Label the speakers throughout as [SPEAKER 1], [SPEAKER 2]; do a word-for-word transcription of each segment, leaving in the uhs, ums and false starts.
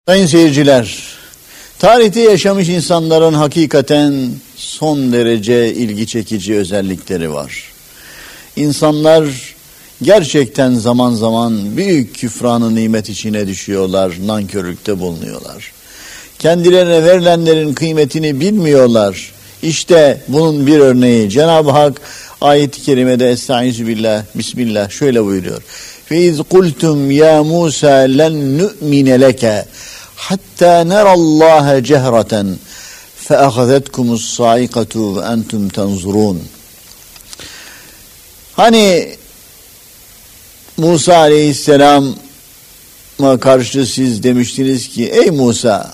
[SPEAKER 1] Sayın seyirciler, tarihte yaşamış insanların hakikaten son derece ilgi çekici özellikleri var. İnsanlar gerçekten zaman zaman büyük küfranı nimet içine düşüyorlar, nankörlükte bulunuyorlar. Kendilerine verilenlerin kıymetini bilmiyorlar. İşte bunun bir örneği. Cenab-ı Hak ayet-i kerimede Estaizu billah, Bismillah şöyle buyuruyor. فَاِذْ قُلْتُمْ يَا مُوسَى لَنْ نُؤْمِنَ لَكَ hatta nerallaha cehreten feahazetkumus saikatu ve entum tanzurun. Hani Musa Aleyhisselam'a karşı siz demiştiniz ki ey Musa,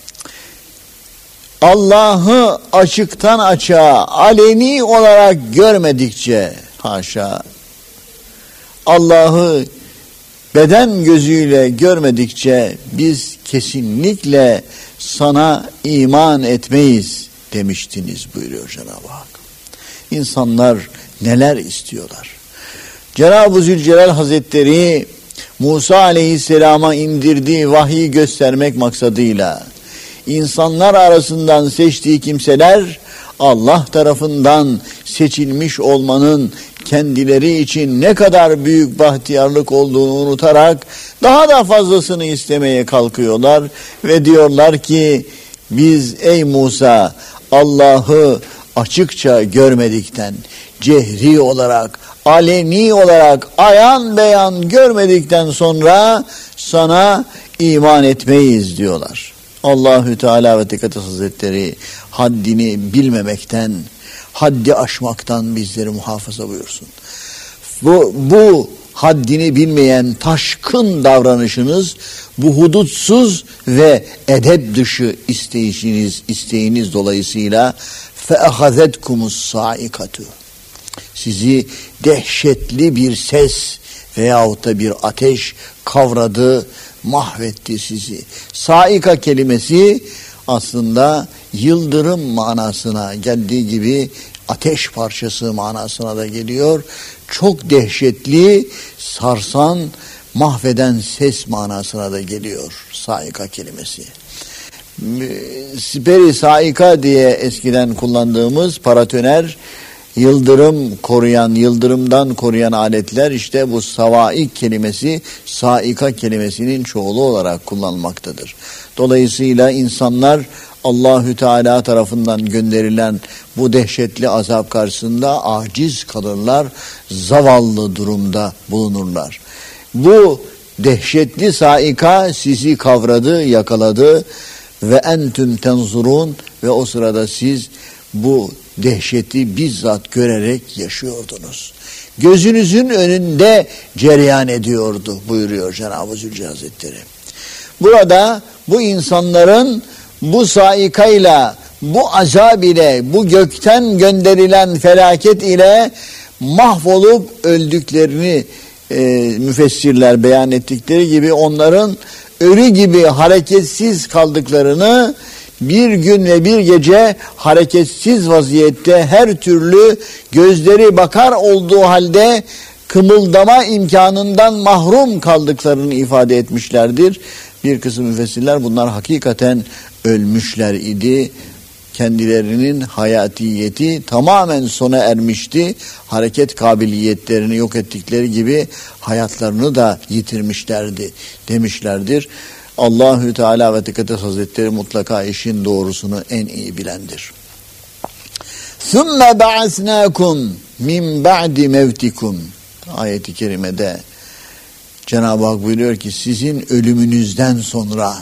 [SPEAKER 1] Allah'ı açıktan açığa aleni olarak görmedikçe, haşa, Allah'ı beden gözüyle görmedikçe biz kesinlikle sana iman etmeyiz demiştiniz buyuruyor Cenab-ı Hak. İnsanlar neler istiyorlar? Cenab-ı Zülcelal Hazretleri Musa Aleyhisselam'a indirdiği vahyi göstermek maksadıyla insanlar arasından seçtiği kimseler Allah tarafından seçilmiş olmanın kendileri için ne kadar büyük bahtiyarlık olduğunu unutarak daha da fazlasını istemeye kalkıyorlar ve diyorlar ki biz ey Musa Allah'ı açıkça görmedikten, cehri olarak, aleni olarak, ayan beyan görmedikten sonra sana iman etmeyiz diyorlar. Allahü Teala ve Tekaddes Hazretleri haddini bilmemekten, haddi aşmaktan bizleri muhafaza buyursun. Bu, bu haddini bilmeyen taşkın davranışınız, bu hudutsuz ve edep dışı isteyişiniz, isteğiniz dolayısıyla feahazetkumus saikatu. Sizi dehşetli bir ses veyahut da bir ateş kavradı, mahvetti sizi. Saika kelimesi aslında yıldırım manasına geldiği gibi ateş parçası manasına da geliyor. Çok dehşetli, sarsan, mahveden ses manasına da geliyor saika kelimesi. Siperi saika diye eskiden kullandığımız paratoner, yıldırım koruyan, yıldırımdan koruyan aletler işte bu savaik kelimesi, saika kelimesinin çoğulu olarak kullanılmaktadır. Dolayısıyla insanlar Allahü Teala tarafından gönderilen bu dehşetli azap karşısında aciz kalırlar, zavallı durumda bulunurlar. Bu dehşetli saika sizi kavradı, yakaladı ve entüm tenzurun ve o sırada siz bu dehşeti bizzat görerek yaşıyordunuz. Gözünüzün önünde cereyan ediyordu buyuruyor Cenab-ı Zülcelal Hazretleri. Burada bu insanların bu saikayla, bu azab ile, bu gökten gönderilen felaket ile mahvolup öldüklerini e, müfessirler beyan ettikleri gibi onların ölü gibi hareketsiz kaldıklarını, bir gün ve bir gece hareketsiz vaziyette her türlü gözleri bakar olduğu halde kımıldama imkanından mahrum kaldıklarını ifade etmişlerdir. Bir kısım müfessirler bunlar hakikaten ölmüşler idi. Kendilerinin hayatiyeti tamamen sona ermişti. Hareket kabiliyetlerini yok ettikleri gibi hayatlarını da yitirmişlerdi demişlerdir. Allahü Teala ve Tekaddes Hazretleri mutlaka işin doğrusunu en iyi bilendir. ثُمَّ بَعَثْنَاكُمْ مِنْ بَعْدِ مَوْتِكُمْ ayet-i kerimede Cenab-ı Hak buyuruyor ki sizin ölümünüzden sonra,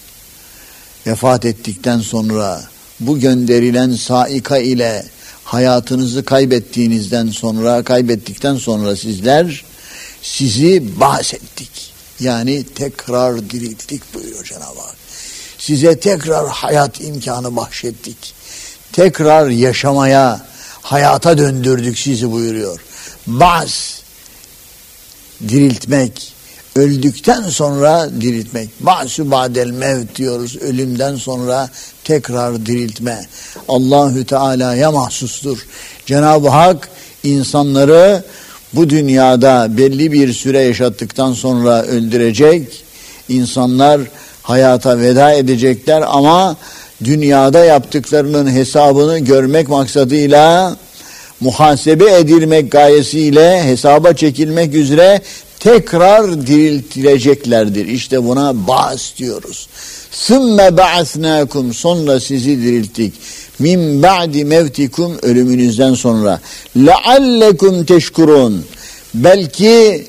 [SPEAKER 1] vefat ettikten sonra, bu gönderilen saika ile hayatınızı kaybettiğinizden sonra, kaybettikten sonra sizler sizi bahsettik. Yani tekrar dirilttik buyuruyor Cenab-ı Hak. Size tekrar hayat imkanı bahşettik. Tekrar yaşamaya, hayata döndürdük sizi buyuruyor. Ba'z, diriltmek, öldükten sonra diriltmek. Ba'su ba'del mevt diyoruz. Ölümden sonra tekrar diriltme. Allahü Teala'ya mahsustur. Cenab-ı Hak insanları bu dünyada belli bir süre yaşattıktan sonra öldürecek. İnsanlar hayata veda edecekler ama dünyada yaptıklarının hesabını görmek maksadıyla, muhasebe edilmek gayesiyle hesaba çekilmek üzere tekrar diriltileceklerdir. İşte buna ba'as diyoruz. Sümme ba'asnâkum, sonra sizi dirilttik. Min ba'di mevtikum, ölümünüzden sonra. Leallekum teşkurun, belki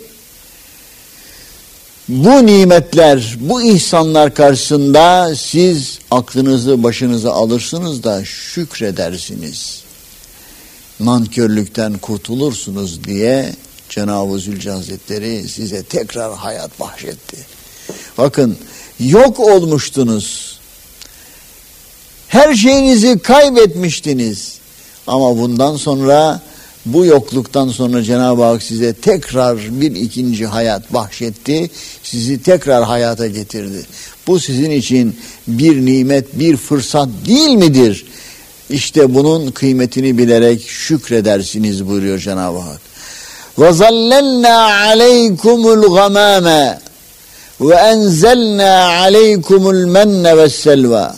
[SPEAKER 1] bu nimetler, bu ihsanlar karşısında siz aklınızı başınıza alırsınız da şükredersiniz. Nankörlükten kurtulursunuz diye Cenab-ı Zülcelal Hazretleri size tekrar hayat bahşetti. Bakın, yok olmuştunuz. Her şeyinizi kaybetmiştiniz. Ama bundan sonra, bu yokluktan sonra Cenab-ı Hak size tekrar bir ikinci hayat bahşetti. Sizi tekrar hayata getirdi. Bu sizin için bir nimet, bir fırsat değil midir? İşte bunun kıymetini bilerek şükredersiniz buyuruyor Cenab-ı Hak. وَظَلَّلْنَا عَلَيْكُمُ الْغَمَامَ وَاَنْزَلْنَا عَلَيْكُمُ الْمَنَّ وَالسَّلْوَى.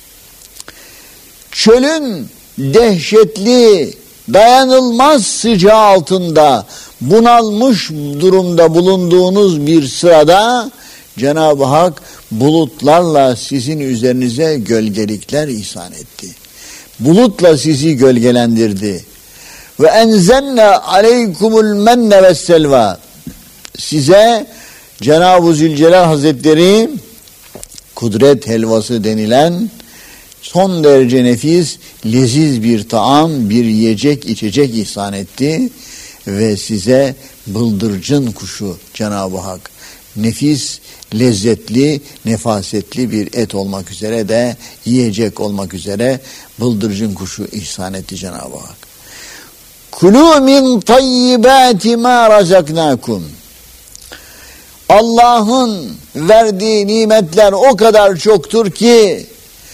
[SPEAKER 1] Çölün dehşetli, dayanılmaz sıcağı altında bunalmış durumda bulunduğunuz bir sırada Cenab-ı Hak bulutlarla sizin üzerinize gölgelikler ihsan etti. Bulutla sizi gölgelendirdi. Ve enzenne aleykumul menne ve selva. Size Cenab-ı Zülcelal Hazretleri kudret helvası denilen son derece nefis, leziz bir taam, bir yiyecek, içecek ihsan etti ve size bıldırcın kuşu Cenab-ı Hak nefis, lezzetli, nefasetli bir et olmak üzere de yiyecek olmak üzere bıldırcın kuşu ihsan etti Cenab-ı Hak. Kulû min tayyibâti mâ razaknâkum. Allah'ın verdiği nimetler o kadar çoktur ki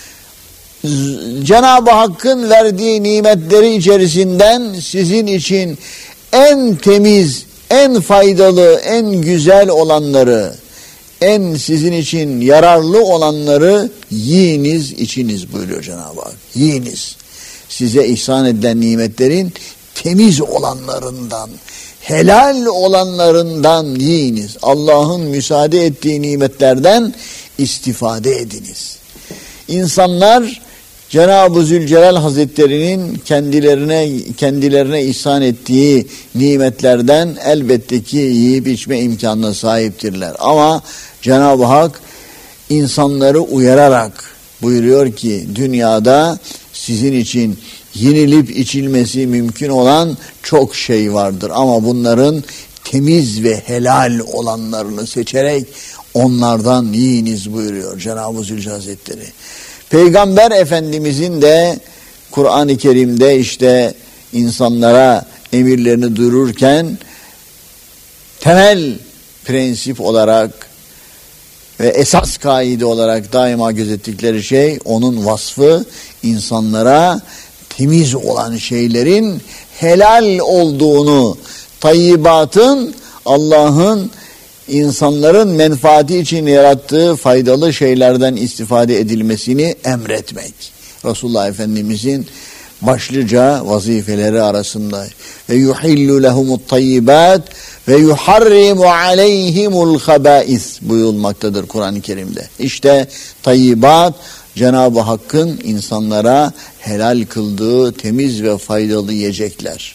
[SPEAKER 1] Cenab-ı Hakk'ın verdiği nimetleri içerisinden sizin için en temiz, en faydalı, en güzel olanları, en sizin için yararlı olanları yiyiniz, içiniz buyuruyor Cenab-ı Hak. Yiyiniz. Size ihsan edilen nimetlerin temiz olanlarından, helal olanlarından yiyiniz. Allah'ın müsaade ettiği nimetlerden istifade ediniz. İnsanlar Cenab-ı Zülcelal Hazretleri'nin kendilerine kendilerine ihsan ettiği nimetlerden elbette ki yiyip içme imkanına sahiptirler. Ama Cenab-ı Hak insanları uyararak buyuruyor ki dünyada sizin için yenilip içilmesi mümkün olan çok şey vardır. Ama bunların temiz ve helal olanlarını seçerek onlardan yiyiniz buyuruyor Cenab-ı Zülcelal Hazretleri. Peygamber Efendimizin de Kur'an-ı Kerim'de işte insanlara emirlerini duyururken temel prensip olarak ve esas kaide olarak daima gözettikleri şey, onun vasfı insanlara temiz olan şeylerin helal olduğunu, tayyibatın Allah'ın insanların menfaati için yarattığı faydalı şeylerden istifade edilmesini emretmek. Resulullah Efendimizin başlıca vazifeleri arasında. Ve yuhillu lehumut tayyibat ve yuharrimu aleyhimul habais buyurulmaktadır Kur'an-ı Kerim'de. İşte tayyibat, Cenab-ı Hakk'ın insanlara helal kıldığı temiz ve faydalı yiyecekler.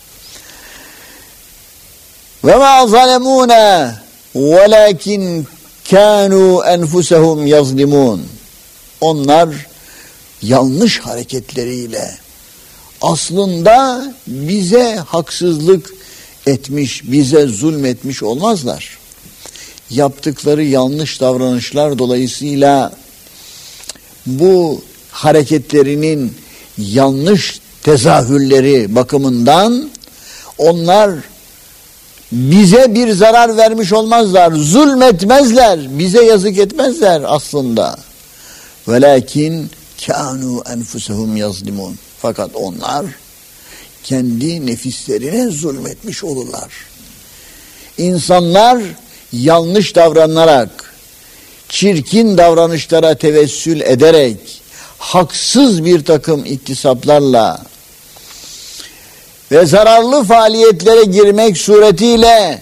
[SPEAKER 1] Ve ma zalemûne velakin kânû enfusehum yazlimûn. Onlar yanlış hareketleriyle aslında bize haksızlık etmiş, bize zulmetmiş olmazlar. Yaptıkları yanlış davranışlar dolayısıyla bu hareketlerinin yanlış tezahürleri bakımından onlar bize bir zarar vermiş olmazlar, zulmetmezler, bize yazık etmezler aslında. Velakin kânû enfusehum yazlimun. Fakat onlar kendi nefislerine zulmetmiş olurlar. İnsanlar yanlış davranarak, çirkin davranışlara tevessül ederek, haksız bir takım iktisaplarla ve zararlı faaliyetlere girmek suretiyle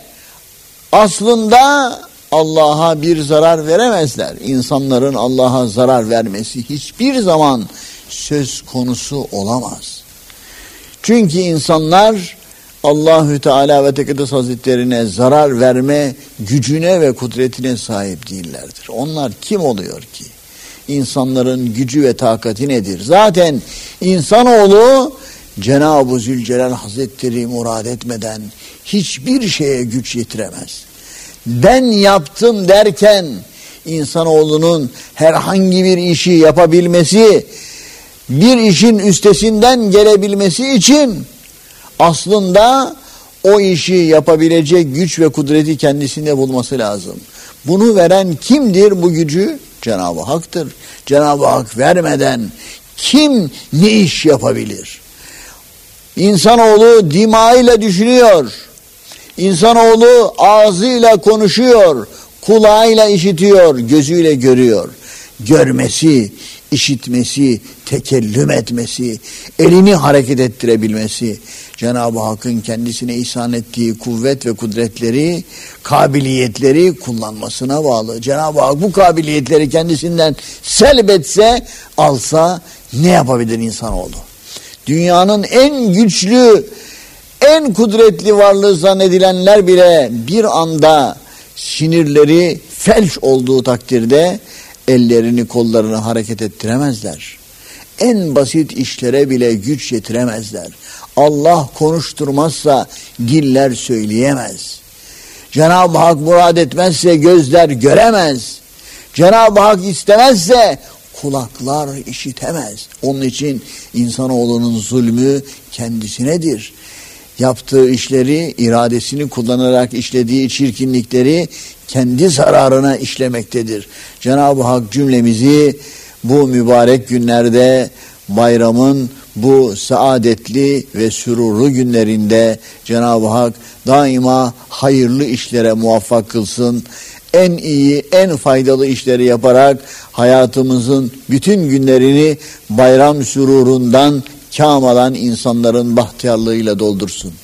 [SPEAKER 1] aslında Allah'a bir zarar veremezler. İnsanların Allah'a zarar vermesi hiçbir zaman söz konusu olamaz. Çünkü insanlar Allahü Teala ve Tekaddes Hazretlerine zarar verme gücüne ve kudretine sahip değillerdir. Onlar kim oluyor ki? İnsanların gücü ve takati nedir? Zaten insanoğlu Cenab-ı Zülcelal Hazretleri murad etmeden hiçbir şeye güç yetiremez. Ben yaptım derken insanoğlunun herhangi bir işi yapabilmesi, bir işin üstesinden gelebilmesi için aslında o işi yapabilecek güç ve kudreti kendisinde bulması lazım. Bunu veren kimdir bu gücü? Cenab-ı Hak'tır. Cenab-ı Hak vermeden kim ne iş yapabilir? İnsanoğlu dimağıyla düşünüyor. İnsanoğlu ağzıyla konuşuyor. Kulağıyla işitiyor, gözüyle görüyor. Görmesi, işitmesi, tekellüm etmesi, elini hareket ettirebilmesi, Cenab-ı Hakk'ın kendisine ihsan ettiği kuvvet ve kudretleri, kabiliyetleri kullanmasına bağlı. Cenab-ı Hak bu kabiliyetleri kendisinden selbetse, alsa ne yapabilir insanoğlu? Dünyanın en güçlü, en kudretli varlığı zannedilenler bile bir anda sinirleri felç olduğu takdirde ellerini kollarını hareket ettiremezler. En basit işlere bile güç yetiremezler. Allah konuşturmazsa diller söyleyemez. Cenab-ı Hak murad etmezse gözler göremez. Cenab-ı Hak istemezse kulaklar işitemez. Onun için insanoğlunun zulmü kendisinedir. Yaptığı işleri, iradesini kullanarak işlediği çirkinlikleri kendi zararına işlemektedir. Cenab-ı Hak cümlemizi bu mübarek günlerde, bayramın bu saadetli ve sürurlu günlerinde Cenab-ı Hak daima hayırlı işlere muvaffak kılsın. En iyi, en faydalı işleri yaparak hayatımızın bütün günlerini bayram sürurundan kâm alan insanların bahtiyarlığıyla doldursun.